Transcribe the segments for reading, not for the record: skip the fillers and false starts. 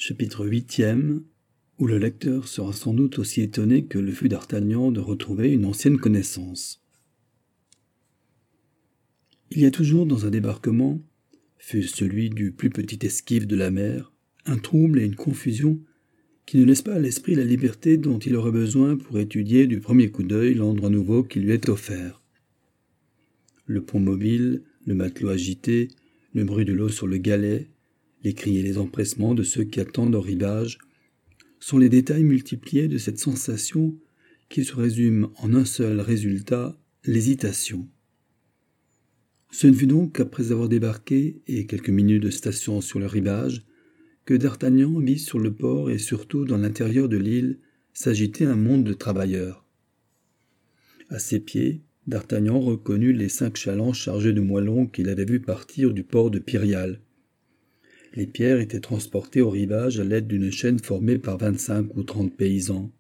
Chapitre 8e, où le lecteur sera sans doute aussi étonné que le fut d'Artagnan de retrouver une ancienne connaissance. Il y a toujours dans un débarquement, fût-ce celui du plus petit esquif de la mer, un trouble et une confusion qui ne laissent pas à l'esprit la liberté dont il aurait besoin pour étudier du premier coup d'œil l'endroit nouveau qui lui est offert. Le pont mobile, le matelot agité, le bruit de l'eau sur le galet, les cris et les empressements de ceux qui attendent au rivage, sont les détails multipliés de cette sensation qui se résume en un seul résultat, l'hésitation. Ce ne fut donc qu'après avoir débarqué et quelques minutes de station sur le rivage, que d'Artagnan vit sur le port et surtout dans l'intérieur de l'île s'agiter un monde de travailleurs. À ses pieds, d'Artagnan reconnut les 5 chalands chargés de moellons qu'il avait vus partir du port de Pyrial. Les pierres étaient transportées au rivage à l'aide d'une chaîne formée par 25 ou 30 paysans.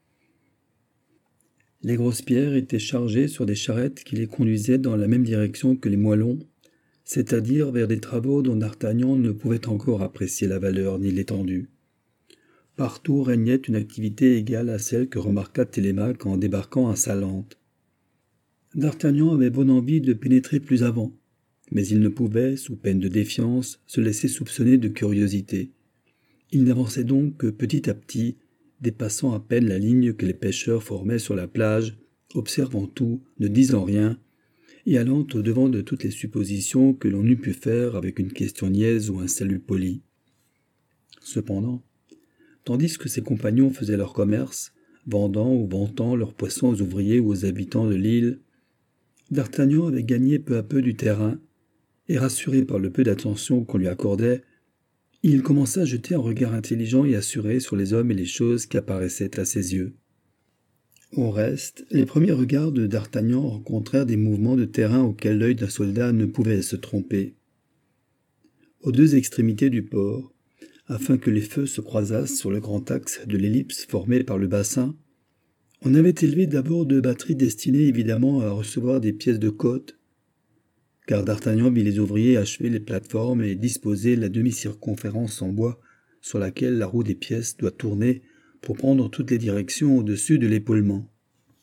Les grosses pierres étaient chargées sur des charrettes qui les conduisaient dans la même direction que les moellons, c'est-à-dire vers des travaux dont d'Artagnan ne pouvait encore apprécier la valeur ni l'étendue. Partout régnait une activité égale à celle que remarqua Télémaque en débarquant à Salente. D'Artagnan avait bonne envie de pénétrer plus avant, mais il ne pouvait, sous peine de défiance, se laisser soupçonner de curiosité. Il n'avançait donc que petit à petit, dépassant à peine la ligne que les pêcheurs formaient sur la plage, observant tout, ne disant rien, et allant au-devant de toutes les suppositions que l'on eût pu faire avec une question niaise ou un salut poli. Cependant, tandis que ses compagnons faisaient leur commerce, vendant ou vantant leurs poissons aux ouvriers ou aux habitants de l'île, d'Artagnan avait gagné peu à peu du terrain, et rassuré par le peu d'attention qu'on lui accordait, il commença à jeter un regard intelligent et assuré sur les hommes et les choses qui apparaissaient à ses yeux. Au reste, les premiers regards de d'Artagnan rencontrèrent des mouvements de terrain auxquels l'œil d'un soldat ne pouvait se tromper. Aux 2 extrémités du port, afin que les feux se croisassent sur le grand axe de l'ellipse formée par le bassin, on avait élevé d'abord 2 batteries destinées évidemment à recevoir des pièces de côte, car d'Artagnan vit les ouvriers achever les plateformes et disposer la demi-circonférence en bois sur laquelle la roue des pièces doit tourner pour prendre toutes les directions au-dessus de l'épaulement.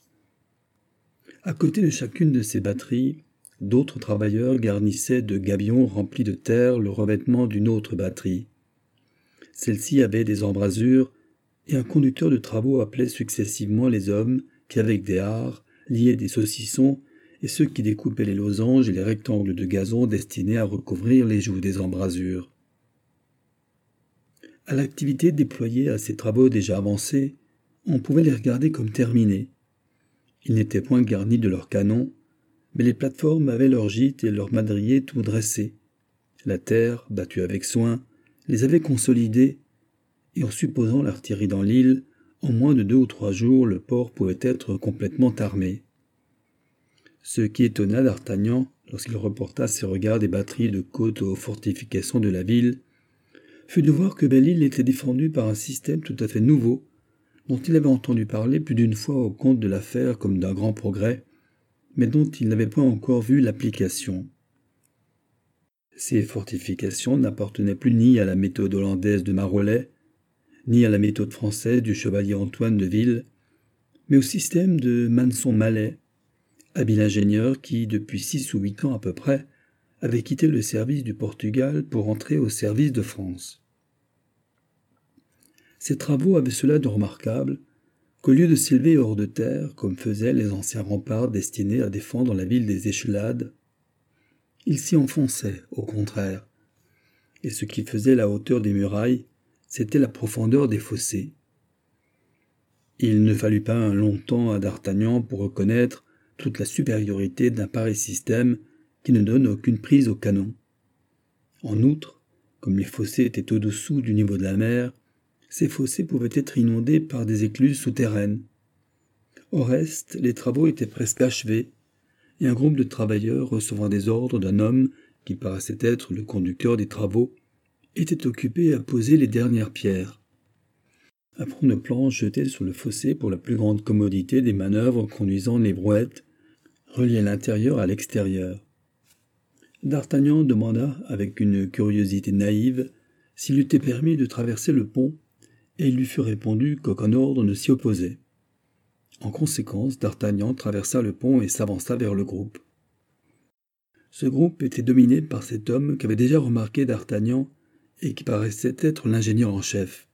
À côté de chacune de ces batteries, d'autres travailleurs garnissaient de gabions remplis de terre le revêtement d'une autre batterie. Celle-ci avait des embrasures, et un conducteur de travaux appelait successivement les hommes qui, avec des hards, liaient des saucissons, et ceux qui découpaient les losanges et les rectangles de gazon destinés à recouvrir les joues des embrasures. À l'activité déployée à ces travaux déjà avancés, on pouvait les regarder comme terminés. Ils n'étaient point garnis de leurs canons, mais les plateformes avaient leurs gîtes et leurs madriers tout dressés. La terre, battue avec soin, les avait consolidés, et en supposant l'artillerie dans l'île, en moins de 2 ou 3 jours, le port pouvait être complètement armé. Ce qui étonna d'Artagnan, lorsqu'il reporta ses regards des batteries de côte aux fortifications de la ville, fut de voir que Belle-Île était défendue par un système tout à fait nouveau, dont il avait entendu parler plus d'une fois au compte de l'affaire comme d'un grand progrès, mais dont il n'avait point encore vu l'application. Ces fortifications n'appartenaient plus ni à la méthode hollandaise de Marollet, ni à la méthode française du chevalier Antoine de Ville, mais au système de Manson-Mallet, habile ingénieur qui, depuis 6 ou 8 ans à peu près, avait quitté le service du Portugal pour entrer au service de France. Ces travaux avaient cela de remarquable qu'au lieu de s'élever hors de terre, comme faisaient les anciens remparts destinés à défendre la ville des Échelades, ils s'y enfonçaient, au contraire, et ce qui faisait la hauteur des murailles, c'était la profondeur des fossés. Il ne fallut pas un long temps à d'Artagnan pour reconnaître toute la supériorité d'un pareil système qui ne donne aucune prise au canon. En outre, comme les fossés étaient au-dessous du niveau de la mer, ces fossés pouvaient être inondés par des écluses souterraines. Au reste, les travaux étaient presque achevés, et un groupe de travailleurs recevant des ordres d'un homme qui paraissait être le conducteur des travaux était occupé à poser les dernières pierres. Un front de planches jeté sur le fossé pour la plus grande commodité des manœuvres conduisant les brouettes reliait l'intérieur à l'extérieur. D'Artagnan demanda, avec une curiosité naïve, s'il lui était permis de traverser le pont, et il lui fut répondu qu'aucun ordre ne s'y opposait. En conséquence, d'Artagnan traversa le pont et s'avança vers le groupe. Ce groupe était dominé par cet homme qu'avait déjà remarqué d'Artagnan et qui paraissait être l'ingénieur en chef.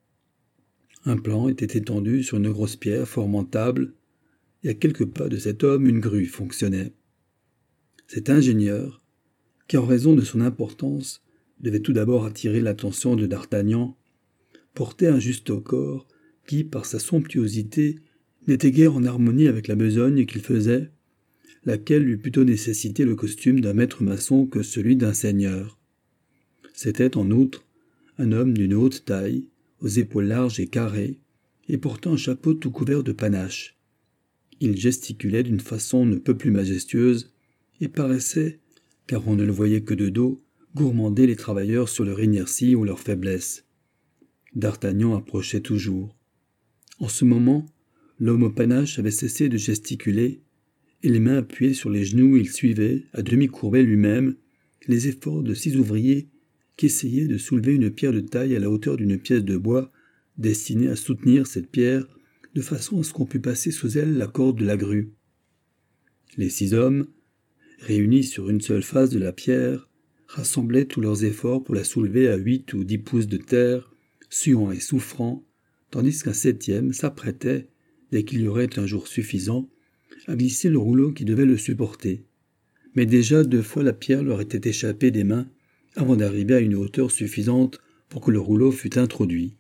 Un plan était étendu sur une grosse pierre formant table, et à quelques pas de cet homme, une grue fonctionnait. Cet ingénieur, qui en raison de son importance devait tout d'abord attirer l'attention de d'Artagnan, portait un Juste-au-corps qui, par sa somptuosité, n'était guère en harmonie avec la besogne qu'il faisait, laquelle eût plutôt nécessité le costume d'un maître maçon que celui d'un seigneur. C'était, en outre, un homme d'une haute taille, aux épaules larges et carrées, et portant un chapeau tout couvert de panache. Il gesticulait d'une façon ne peu plus majestueuse, et paraissait, car on ne le voyait que de dos, gourmander les travailleurs sur leur inertie ou leur faiblesse. D'Artagnan approchait toujours. En ce moment, l'homme au panache avait cessé de gesticuler, et les mains appuyées sur les genoux, il suivait, à demi courbé lui-même, les efforts de 6 ouvriers qui essayaient de soulever une pierre de taille à la hauteur d'une pièce de bois, destinée à soutenir cette pierre, de façon à ce qu'on pût passer sous elle la corde de la grue. Les 6 hommes, réunis sur une seule face de la pierre, rassemblaient tous leurs efforts pour la soulever à 8 ou 10 pouces de terre, suant et souffrant, tandis qu'un 7e s'apprêtait, dès qu'il y aurait un jour suffisant, à glisser le rouleau qui devait le supporter. Mais déjà 2 fois la pierre leur était échappée des mains avant d'arriver à une hauteur suffisante pour que le rouleau fût introduit.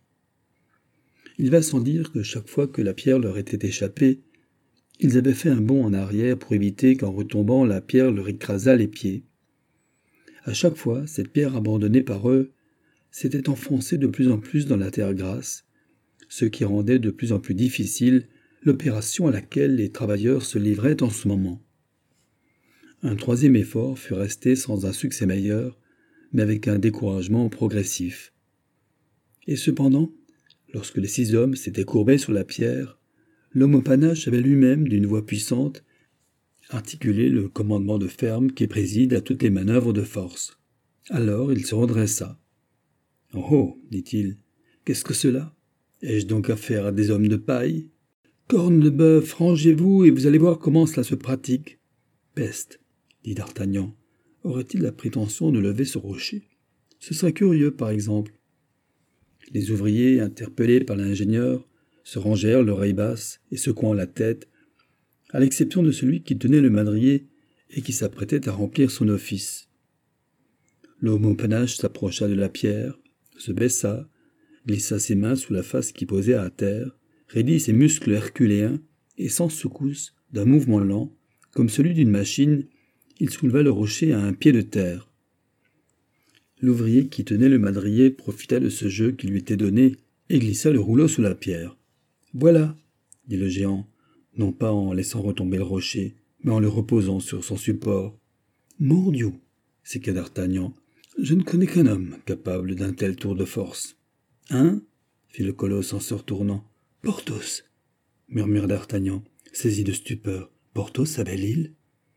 Il va sans dire que chaque fois que la pierre leur était échappée, ils avaient fait un bond en arrière pour éviter qu'en retombant la pierre leur écrasât les pieds. À chaque fois, cette pierre abandonnée par eux s'était enfoncée de plus en plus dans la terre grasse, ce qui rendait de plus en plus difficile l'opération à laquelle les travailleurs se livraient en ce moment. Un 3e effort fut resté sans un succès meilleur, mais avec un découragement progressif. Et cependant, lorsque les 6 hommes s'étaient courbés sur la pierre, l'homme au panache avait lui-même, d'une voix puissante, articulé le commandement de ferme qui préside à toutes les manœuvres de force. Alors il se redressa. « Oh, dit-il, qu'est-ce que cela? Ai-je donc affaire à des hommes de paille? Corne de bœuf, rangez-vous et vous allez voir comment cela se pratique. » Peste, dit d'Artagnan, aurait-il la prétention de lever ce rocher? Ce serait curieux, par exemple. Les ouvriers, interpellés par l'ingénieur, se rangèrent l'oreille basse et secouant la tête, à l'exception de celui qui tenait le madrier et qui s'apprêtait à remplir son office. L'homme au panache s'approcha de la pierre, se baissa, glissa ses mains sous la face qui posait à terre, raidit ses muscles herculéens, et sans secousse, d'un mouvement lent, comme celui d'une machine, il souleva le rocher à un pied de terre. L'ouvrier qui tenait le madrier profita de ce jeu qui lui était donné et glissa le rouleau sous la pierre. « Voilà, » dit le géant, non pas en laissant retomber le rocher, mais en le reposant sur son support. « Mon Dieu !» s'écria d'Artagnan. « Je ne connais qu'un homme capable d'un tel tour de force. »« Hein ?» fit le colosse en se retournant. « Porthos !» murmura d'Artagnan, saisi de stupeur. « Porthos à Belle-Île ?»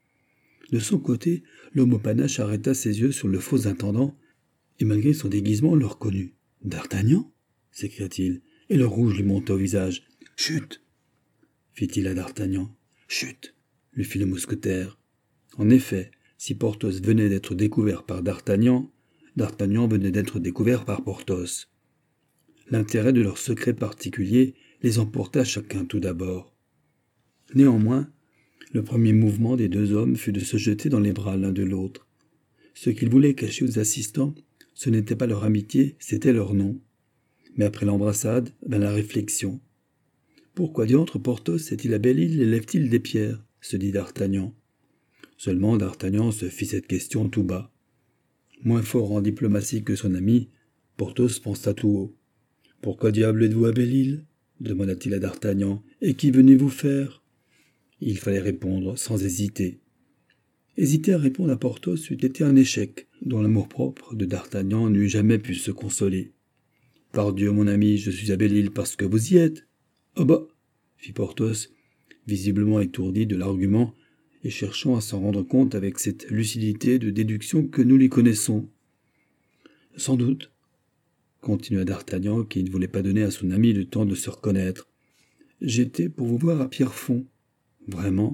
De son côté, l'homme au panache arrêta ses yeux sur le faux intendant, et malgré son déguisement le reconnut. « D'Artagnan » s'écria-t-il, et le rouge lui monta au visage. « Chut !» fit-il à d'Artagnan. « Chut !» lui fit le mousquetaire. En effet, si Porthos venait d'être découvert par d'Artagnan, d'Artagnan venait d'être découvert par Porthos. L'intérêt de leur secret particulier les emporta chacun tout d'abord. Néanmoins, le premier mouvement des 2 hommes fut de se jeter dans les bras l'un de l'autre. Ce qu'ils voulaient cacher aux assistants, ce n'était pas leur amitié, c'était leur nom. Mais après l'embrassade, vint la réflexion. Pourquoi diantre Porthos est-il à Belle-Île et lève-t-il des pierres? Se dit d'Artagnan. Seulement d'Artagnan se fit cette question tout bas. Moins fort en diplomatie que son ami, Porthos pensa tout haut. « Pourquoi diable êtes-vous à Belle-Île » demanda-t-il à d'Artagnan. « Et qu'y venez-vous faire » Il fallait répondre sans hésiter. Hésiter à répondre à Porthos eût été un échec, dont l'amour-propre de d'Artagnan n'eût jamais pu se consoler. « Pardieu, mon ami, je suis à Belle-Île parce que vous y êtes. »« Ah bah !» fit Porthos, visiblement étourdi de l'argument et cherchant à s'en rendre compte avec cette lucidité de déduction que nous lui connaissons. « Sans doute. continua d'Artagnan, qui ne voulait pas donner à son ami le temps de se reconnaître. « J'étais pour vous voir à Pierrefonds. »« Vraiment ?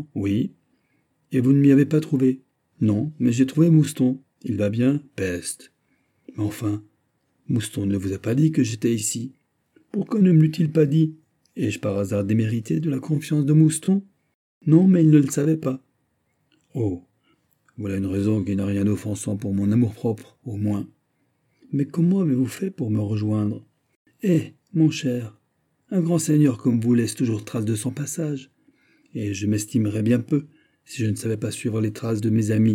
Oui. »« Et vous ne m'y avez pas trouvé ? » ?»« Non, mais j'ai trouvé Mouston. Il va bien ? » ?»« Peste. »« Mais enfin, Mouston ne vous a pas dit que j'étais ici. » »« Pourquoi ne me l'eût-il pas dit ? Ai-je par hasard démérité de la confiance de Mouston ? » ?»« Non, mais il ne le savait pas. »« Oh, voilà une raison qui n'a rien d'offensant pour mon amour-propre, au moins. Mais comment avez-vous fait pour me rejoindre ? Eh, mon cher, un grand seigneur comme vous laisse toujours trace de son passage, et je m'estimerais bien peu si je ne savais pas suivre les traces de mes amis. »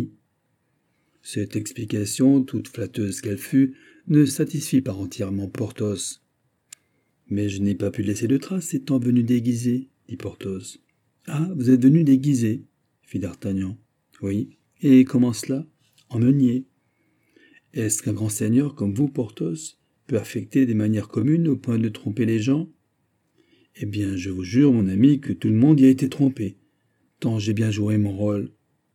Cette explication, toute flatteuse qu'elle fût, ne satisfit pas entièrement Porthos. « Mais je n'ai pas pu laisser de traces étant venu déguisé, dit Porthos. « Ah, vous êtes venu déguisé, fit d'Artagnan. « Oui, et comment cela ? En meunier. Est-ce qu'un grand seigneur comme vous, Porthos, peut affecter des manières communes au point de tromper les gens ? Eh bien, je vous jure, mon ami, que tout le monde y a été trompé, tant j'ai bien joué mon rôle.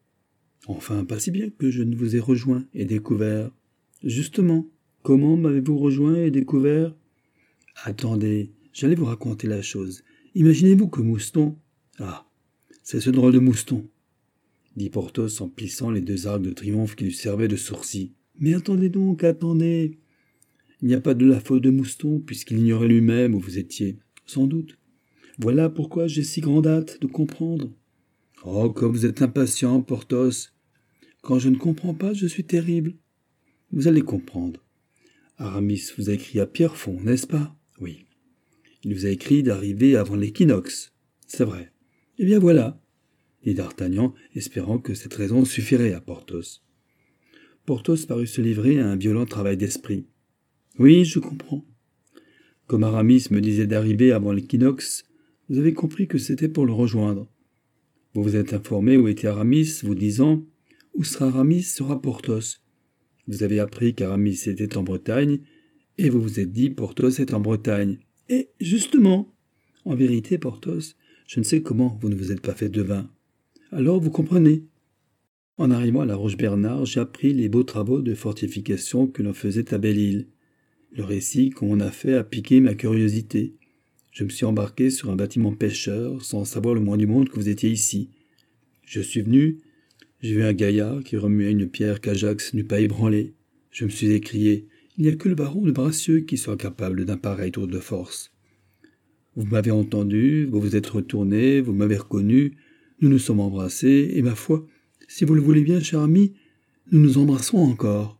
Enfin, pas si bien que je ne vous ai rejoint et découvert. Justement, comment m'avez-vous rejoint et découvert ? Attendez, j'allais vous raconter la chose. Imaginez-vous que Mouston... Ah, c'est ce drôle de Mouston, dit Porthos en plissant les deux arcs de triomphe qui lui servaient de sourcils. Mais attendez donc, attendez. Il n'y a pas de la faute de Mouston, puisqu'il ignorait lui-même où vous étiez, sans doute. Voilà pourquoi j'ai si grande hâte de comprendre. Oh, comme vous êtes impatient, Porthos. Quand je ne comprends pas, je suis terrible. Vous allez comprendre. Aramis vous a écrit à Pierrefonds, n'est-ce pas ? Oui. Il vous a écrit d'arriver avant l'équinoxe. C'est vrai. Eh bien voilà, dit d'Artagnan, espérant que cette raison suffirait à Porthos. Porthos parut se livrer à un violent travail d'esprit. Oui, je comprends. Comme Aramis me disait d'arriver avant l'équinoxe, vous avez compris que c'était pour le rejoindre. Vous vous êtes informé où était Aramis, vous disant « Où sera Aramis sera Porthos ». Vous avez appris qu'Aramis était en Bretagne, et vous vous êtes dit « Porthos est en Bretagne ». Et justement, en vérité, Porthos, je ne sais comment vous ne vous êtes pas fait devin. Alors vous comprenez. En arrivant à la Roche-Bernard, j'ai appris les beaux travaux de fortification que l'on faisait à Belle-Île. Le récit qu'on a fait a piqué ma curiosité. Je me suis embarqué sur un bâtiment pêcheur, sans savoir le moins du monde que vous étiez ici. Je suis venu, j'ai vu un gaillard qui remuait une pierre qu'Ajax n'eût pas ébranlée. Je me suis écrié, il n'y a que le baron de Bracieux qui soit capable d'un pareil tour de force. Vous m'avez entendu, vous vous êtes retourné, vous m'avez reconnu, nous nous sommes embrassés, et ma foi, si vous le voulez bien, cher ami, nous nous embrasserons encore.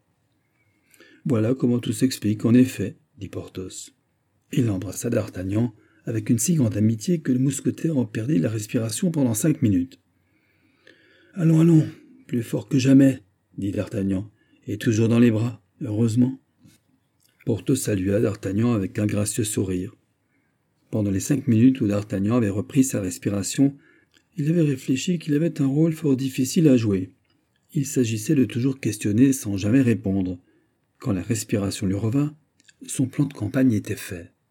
Voilà comment tout s'explique, en effet, dit Porthos. Il embrassa d'Artagnan avec une si grande amitié que le mousquetaire en perdit la respiration pendant 5 minutes. « Allons, allons, plus fort que jamais, dit d'Artagnan, et toujours dans les bras, heureusement. » Porthos salua d'Artagnan avec un gracieux sourire. Pendant les 5 minutes où d'Artagnan avait repris sa respiration, il avait réfléchi qu'il avait un rôle fort difficile à jouer. Il s'agissait de toujours questionner sans jamais répondre. Quand la respiration lui revint, son plan de campagne était fait.